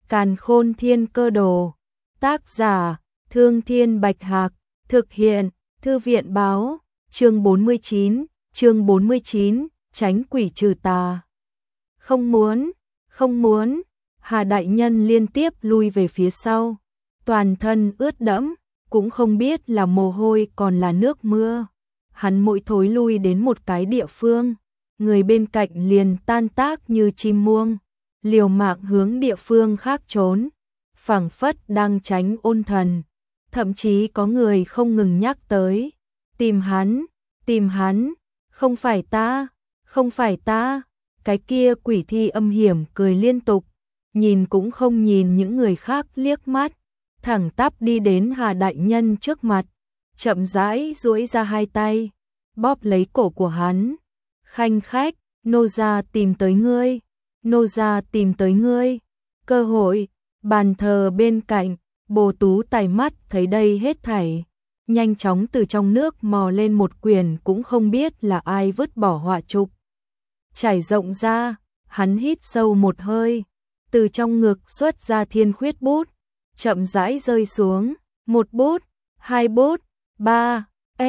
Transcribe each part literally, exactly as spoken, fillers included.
Càn Khôn Thiên Cơ Đồ. Tác giả: Thương Thiên Bạch Hạc. Thực hiện: Thư viện báo. Chương bốn mươi chín, chương bốn mươi chín, tránh quỷ trừ tà. Không muốn, không muốn. Hà đại nhân liên tiếp lui về phía sau, toàn thân ướt đẫm, cũng không biết là mồ hôi còn là nước mưa. Hắn mỗi thối lui đến một cái địa phương, người bên cạnh liền tan tác như chim muông, liều mạng hướng địa phương khác trốn, phảng phất đang tránh ôn thần. Thậm chí có người không ngừng nhắc tới, tìm hắn, tìm hắn, không phải ta, không phải ta. Cái kia quỷ thi âm hiểm cười liên tục, nhìn cũng không nhìn những người khác liếc mắt, thẳng tắp đi đến Hà đại nhân trước mặt, chậm rãi duỗi ra hai tay, bóp lấy cổ của hắn. Khanh khách, nô gia tìm tới ngươi, nô gia tìm tới ngươi. Cơ hội. Bàn thờ bên cạnh, Bồ Tú Tài mắt thấy đây hết thảy, nhanh chóng từ trong nước mò lên một quyển cũng không biết là ai vứt bỏ họa trục. Trải rộng ra, hắn hít sâu một hơi, từ trong ngực xuất ra thiên khuyết bút, chậm rãi rơi xuống, một bút, hai bút, ba,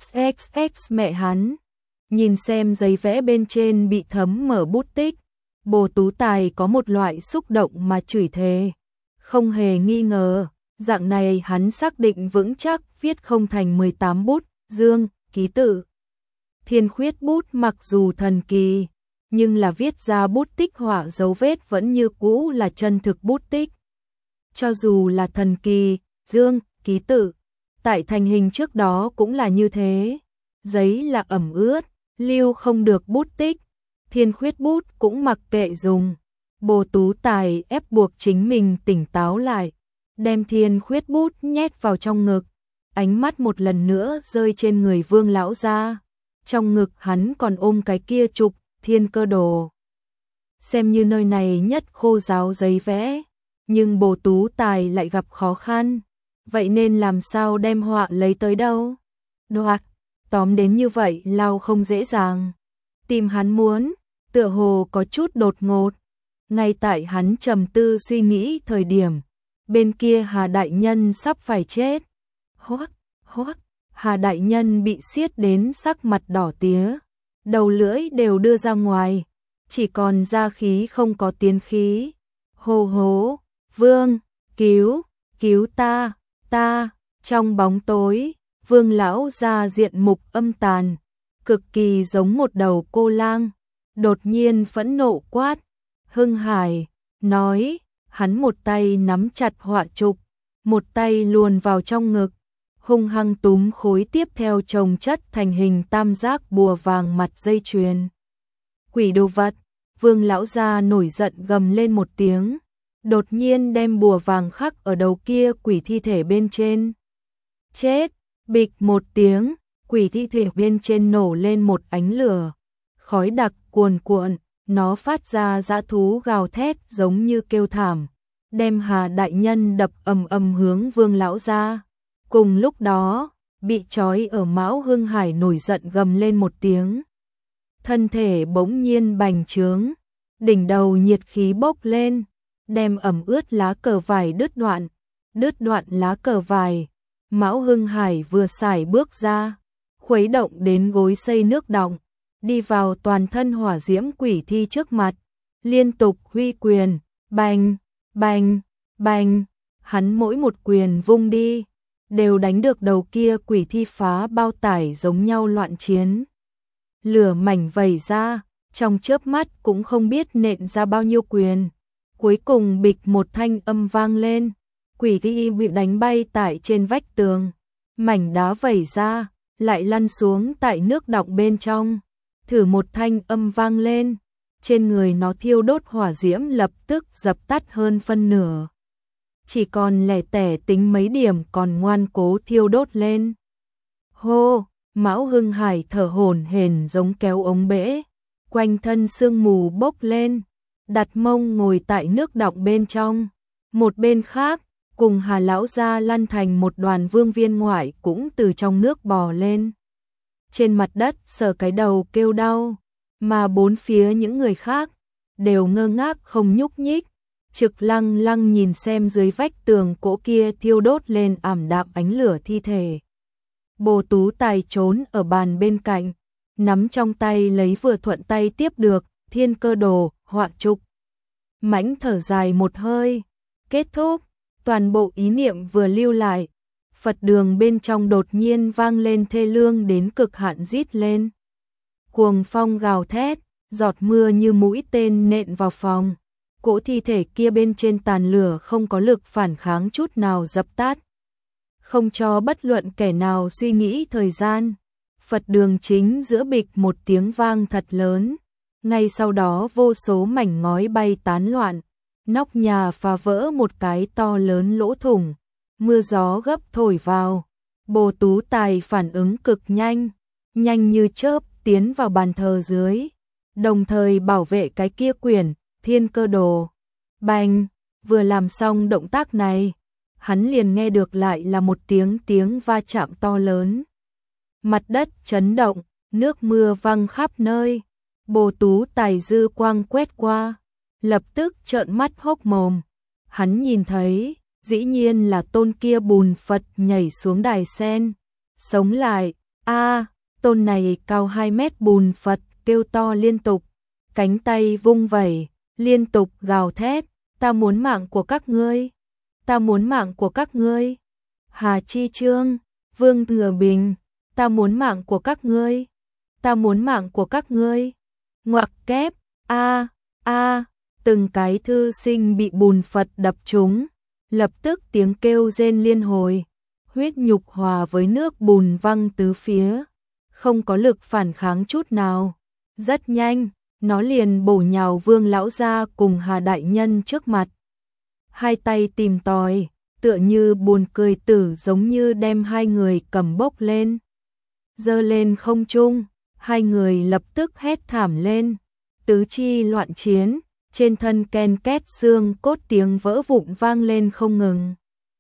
xxx mẹ hắn. Nhìn xem giấy vẽ bên trên bị thấm mở bút tích, Bồ Tú Tài có một loại xúc động mà chửi thề. Không hề nghi ngờ, dạng này hắn xác định vững chắc viết không thành mười tám bút, dương, ký tự. Thiên khuyết bút mặc dù thần kỳ, nhưng là viết ra bút tích họa dấu vết vẫn như cũ là chân thực bút tích. Cho dù là thần kỳ, dương, ký tự, tại thành hình trước đó cũng là như thế. Giấy là ẩm ướt, lưu không được bút tích, thiên khuyết bút cũng mặc kệ dùng. Bồ Tú Tài ép buộc chính mình tỉnh táo lại, đem thiên khuyết bút nhét vào trong ngực, ánh mắt một lần nữa rơi trên người Vương lão gia. Trong ngực hắn còn ôm cái kia trục Thiên Cơ Đồ, xem như nơi này nhất khô ráo giấy vẽ, nhưng Bồ Tú Tài lại gặp khó khăn, vậy nên làm sao đem họa lấy tới đâu? Đoạt, tóm đến như vậy lao không dễ dàng. Tìm hắn muốn, tựa hồ có chút đột ngột. Ngay tại hắn trầm tư suy nghĩ thời điểm, bên kia Hà đại nhân sắp phải chết. Hoắc, hoắc, Hà đại nhân bị siết đến sắc mặt đỏ tía, đầu lưỡi đều đưa ra ngoài, chỉ còn ra khí không có tiến khí. Hô hố, Vương, cứu, cứu ta, ta. Trong bóng tối, Vương lão gia diện mục âm tàn, cực kỳ giống một đầu cô lang, đột nhiên phẫn nộ quát. Hưng Hải, nói, hắn một tay nắm chặt họa trục, một tay luồn vào trong ngực, hung hăng túm khối tiếp theo chồng chất thành hình tam giác bùa vàng mặt dây chuyền. Quỷ đồ vật. Vương lão gia nổi giận gầm lên một tiếng, đột nhiên đem bùa vàng khắc ở đầu kia quỷ thi thể bên trên. Chết, bịch một tiếng, quỷ thi thể bên trên nổ lên một ánh lửa, khói đặc cuồn cuộn. Nó phát ra dã thú gào thét giống như kêu thảm, đem Hà đại nhân đập ầm ầm hướng Vương lão gia. Cùng lúc đó, bị trói ở Mão Hưng Hải nổi giận gầm lên một tiếng. Thân thể bỗng nhiên bành trướng, đỉnh đầu nhiệt khí bốc lên, đem ẩm ướt lá cờ vải đứt đoạn, đứt đoạn lá cờ vải. Mão Hưng Hải vừa xài bước ra, khuấy động đến gối xây nước đọng, đi vào toàn thân hỏa diễm quỷ thi trước mặt, liên tục huy quyền, bành, bành, bành. Hắn mỗi một quyền vung đi, đều đánh được đầu kia quỷ thi phá bao tải giống nhau loạn chiến. Lửa mảnh vẩy ra, trong chớp mắt cũng không biết nện ra bao nhiêu quyền. Cuối cùng bịch một thanh âm vang lên, quỷ thi bị đánh bay tại trên vách tường, mảnh đá vẩy ra, lại lăn xuống tại nước đọng bên trong. Thử một thanh âm vang lên, trên người nó thiêu đốt hỏa diễm lập tức dập tắt hơn phân nửa. Chỉ còn lẻ tẻ tính mấy điểm còn ngoan cố thiêu đốt lên. Hô, Mão Hưng Hải thở hổn hển giống kéo ống bể, quanh thân sương mù bốc lên, đặt mông ngồi tại nước đọng bên trong. Một bên khác, cùng Hà lão gia lăn thành một đoàn vương viên ngoại cũng từ trong nước bò lên. Trên mặt đất sờ cái đầu kêu đau, mà bốn phía những người khác đều ngơ ngác không nhúc nhích, Trực lăng lăng nhìn xem dưới vách tường cỗ kia thiêu đốt lên ảm đạm ánh lửa thi thể. Bồ Tú Tài trốn ở bàn bên cạnh, nắm trong tay lấy vừa thuận tay tiếp được, Thiên Cơ Đồ, họa trục. Mãnh thở dài một hơi, kết thúc, toàn bộ ý niệm vừa lưu lại, Phật đường bên trong đột nhiên vang lên thê lương đến cực hạn rít lên. Cuồng phong gào thét, giọt mưa như mũi tên nện vào phòng. Cỗ thi thể kia bên trên tàn lửa không có lực phản kháng chút nào dập tắt. Không cho bất luận kẻ nào suy nghĩ thời gian. Phật đường chính giữa bịch một tiếng vang thật lớn. Ngay sau đó vô số mảnh ngói bay tán loạn. Nóc nhà phá vỡ một cái to lớn lỗ thủng. Mưa gió gấp thổi vào. Bồ Tú Tài phản ứng cực nhanh. Nhanh như chớp tiến vào bàn thờ dưới. Đồng thời bảo vệ cái kia quyển Thiên Cơ Đồ. Bành, vừa làm xong động tác này, hắn liền nghe được lại là một tiếng tiếng va chạm to lớn. Mặt đất chấn động, nước mưa văng khắp nơi. Bồ Tú Tài dư quang quét qua, lập tức trợn mắt hốc mồm. Hắn nhìn thấy, dĩ nhiên là tôn kia bùn Phật nhảy xuống đài sen, sống lại. A, tôn này cao hai mét bùn Phật kêu to liên tục, cánh tay vung vẩy, liên tục gào thét, ta muốn mạng của các ngươi, ta muốn mạng của các ngươi. Hà Chi Trương, Vương Thừa Bình, ta muốn mạng của các ngươi, ta muốn mạng của các ngươi. Ngoặc kép, a a, từng cái thư sinh bị bùn Phật đập trúng, lập tức tiếng kêu rên liên hồi, huyết nhục hòa với nước bùn văng tứ phía, không có lực phản kháng chút nào. Rất nhanh, nó liền bổ nhào Vương lão gia cùng Hà đại nhân trước mặt. Hai tay tìm tòi, tựa như buồn cười tử giống như đem hai người cầm bốc lên. Giơ lên không trung, hai người lập tức hét thảm lên, tứ chi loạn chiến, trên thân ken két xương cốt tiếng vỡ vụn vang lên không ngừng.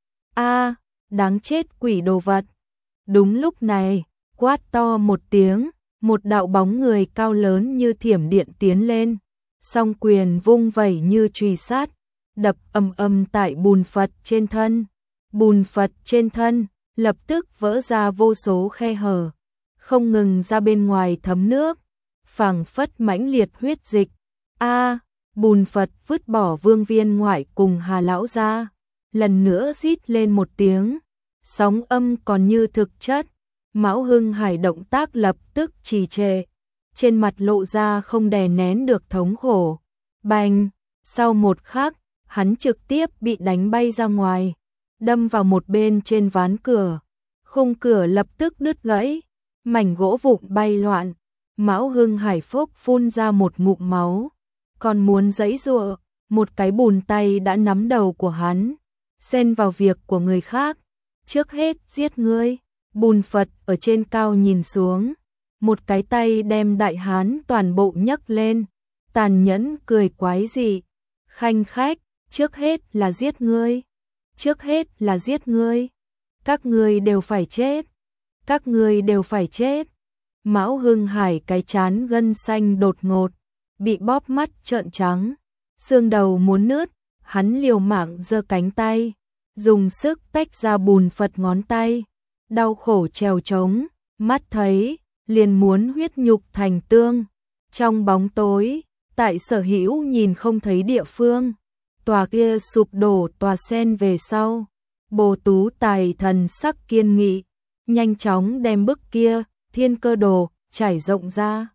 A, đáng chết quỷ đồ vật. Đúng lúc này, quát to một tiếng, một đạo bóng người cao lớn như thiểm điện tiến lên, song quyền vung vẩy như chùy sát, đập ầm ầm tại bùn Phật trên thân. Bùn Phật trên thân lập tức vỡ ra vô số khe hở, không ngừng ra bên ngoài thấm nước, phảng phất mãnh liệt huyết dịch. A, bùn Phật vứt bỏ Vương viên ngoại cùng Hà lão gia, lần nữa rít lên một tiếng, sóng âm còn như thực chất. Mão Hưng Hải động tác lập tức trì trệ, trên mặt lộ ra không đè nén được thống khổ. Bành, sau một khắc, hắn trực tiếp bị đánh bay ra ngoài, đâm vào một bên trên ván cửa, khung cửa lập tức đứt gãy, mảnh gỗ vụn bay loạn. Mão Hưng Hải phốc phun ra một ngụm máu, còn muốn giãy giụa, một cái bùn tay đã nắm đầu của hắn, xen vào việc của người khác, trước hết giết ngươi. Bùn Phật ở trên cao nhìn xuống, một cái tay đem đại hán toàn bộ nhấc lên, tàn nhẫn cười quái dị, khanh khách, trước hết là giết ngươi, trước hết là giết ngươi, các ngươi đều phải chết, các ngươi đều phải chết. Mão Hưng Hải cái chán gân xanh đột ngột, bị bóp mắt trợn trắng, xương đầu muốn nứt, hắn liều mạng giơ cánh tay, dùng sức tách ra bùn Phật ngón tay. Đau khổ trèo trống, mắt thấy, liền muốn huyết nhục thành tương. Trong bóng tối, tại Sở Hữu nhìn không thấy địa phương, tòa kia sụp đổ tòa sen về sau. Bồ Tú Tài thần sắc kiên nghị, nhanh chóng đem bức kia, Thiên Cơ Đồ, trải rộng ra.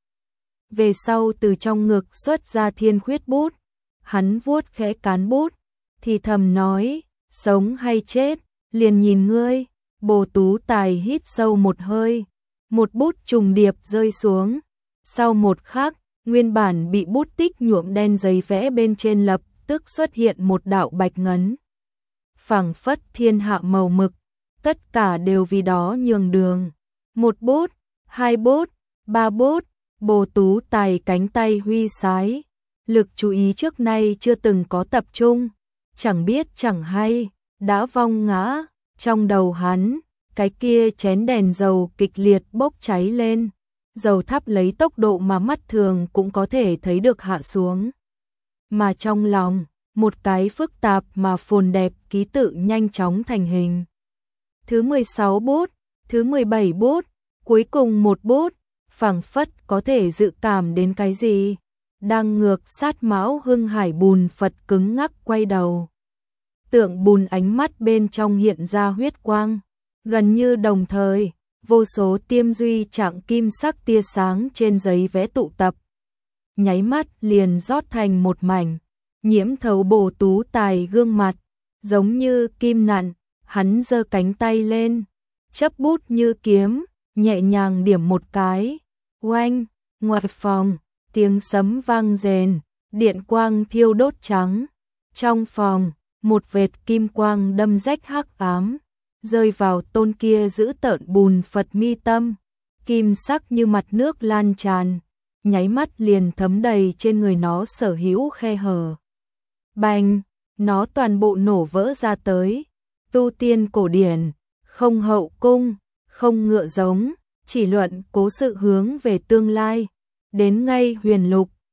Về sau từ trong ngực xuất ra thiên khuyết bút, hắn vuốt khẽ cán bút, thì thầm nói, sống hay chết, liền nhìn ngươi. Bồ Tú Tài hít sâu một hơi, một bút trùng điệp rơi xuống. Sau một khắc, nguyên bản bị bút tích nhuộm đen giấy vẽ bên trên lập tức xuất hiện một đạo bạch ngấn. Phảng phất thiên hạ màu mực, tất cả đều vì đó nhường đường. Một bút, hai bút, ba bút, Bồ Tú Tài cánh tay huy sái, lực chú ý trước nay chưa từng có tập trung, chẳng biết chẳng hay, đã vong ngã. Trong đầu hắn, cái kia chén đèn dầu kịch liệt bốc cháy lên, dầu thắp lấy tốc độ mà mắt thường cũng có thể thấy được hạ xuống. Mà trong lòng, một cái phức tạp mà phồn đẹp ký tự nhanh chóng thành hình. Thứ mười sáu bút, thứ mười bảy bút, cuối cùng một bút, phảng phất có thể dự cảm đến cái gì. Đang ngược sát Mão Hưng Hải bùn Phật cứng ngắc quay đầu. Tượng bùn ánh mắt bên trong hiện ra huyết quang, gần như đồng thời, vô số tiêm duy trạng kim sắc tia sáng trên giấy vẽ tụ tập. Nháy mắt liền rót thành một mảnh, nhiễm thấu bổ tú tài gương mặt, giống như kim nặn, hắn giơ cánh tay lên, chấp bút như kiếm, nhẹ nhàng điểm một cái, oanh, ngoài phòng, tiếng sấm vang rền, điện quang thiêu đốt trắng. Trong phòng, một vệt kim quang đâm rách hắc ám, rơi vào tôn kia giữ tợn bùn Phật mi tâm, kim sắc như mặt nước lan tràn, nháy mắt liền thấm đầy trên người nó sở hữu khe hở. Bành, nó toàn bộ nổ vỡ ra tới. Tu tiên cổ điển, không hậu cung, không ngựa giống, chỉ luận cố sự hướng về tương lai. Đến ngay huyền lục,